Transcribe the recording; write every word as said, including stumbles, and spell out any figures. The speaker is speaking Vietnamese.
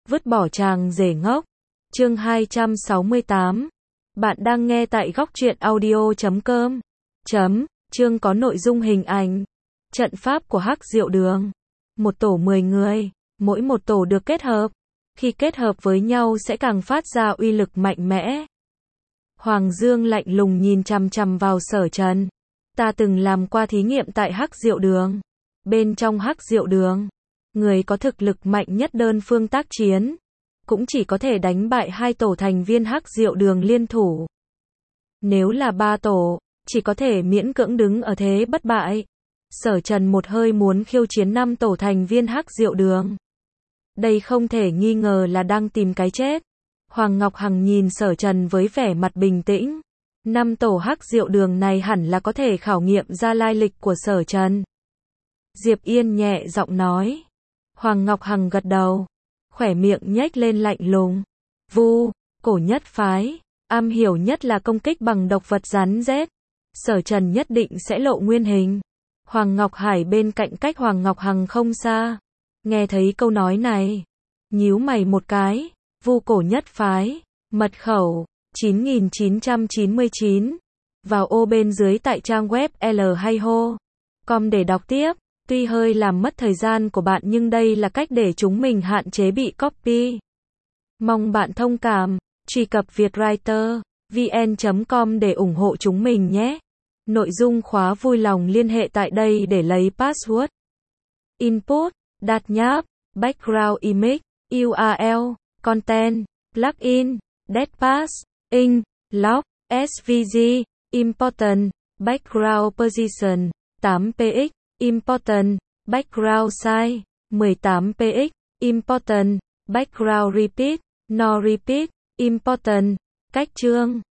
Vứt bỏ chàng rể ngốc. Chương hai trăm sáu mươi tám. Bạn đang nghe tại góc truyện audio chấm com. Chấm, chương có nội dung hình ảnh. Trận pháp của Hắc Diệu Đường. Một tổ mười người, mỗi một tổ được kết hợp. Khi kết hợp với nhau sẽ càng phát ra uy lực mạnh mẽ. Hoàng Dương lạnh lùng nhìn chằm chằm vào Sở Trần. Ta từng làm qua thí nghiệm tại Hắc Diệu Đường. Bên trong Hắc Diệu Đường, người có thực lực mạnh nhất đơn phương tác chiến, cũng chỉ có thể đánh bại hai tổ thành viên Hắc Diệu Đường liên thủ. Nếu là ba tổ, chỉ có thể miễn cưỡng đứng ở thế bất bại. Sở Trần một hơi muốn khiêu chiến năm tổ thành viên Hắc Diệu Đường. Đây không thể nghi ngờ là đang tìm cái chết. Hoàng Ngọc Hằng nhìn Sở Trần với vẻ mặt bình tĩnh. Năm tổ Hắc Diệu Đường này hẳn là có thể khảo nghiệm ra lai lịch của Sở Trần. Diệp Yên nhẹ giọng nói. Hoàng Ngọc Hằng gật đầu, khỏe miệng nhếch lên lạnh lùng. Vu, cổ nhất phái, am hiểu nhất là công kích bằng độc vật rắn rết. Sở Trần nhất định sẽ lộ nguyên hình. Hoàng Ngọc Hải bên cạnh cách Hoàng Ngọc Hằng không xa, nghe thấy câu nói này, nhíu mày một cái. Vu cổ nhất phái, mật khẩu chín nghìn chín trăm chín mươi chín. Vào ô bên dưới tại trang web l hay ho com để đọc tiếp. Tuy hơi làm mất thời gian của bạn nhưng đây là cách để chúng mình hạn chế bị copy. Mong bạn thông cảm. Truy cập vietwriter vn chấm com để ủng hộ chúng mình nhé. Nội dung khóa vui lòng liên hệ tại đây để lấy password. Input, đặt nháp, background image, u rờ lờ, content, plugin, datapass, ink, log, ét vê giê, important, background position, tám px. Important, background size, mười tám px, important, background repeat, no repeat, important, cách chương.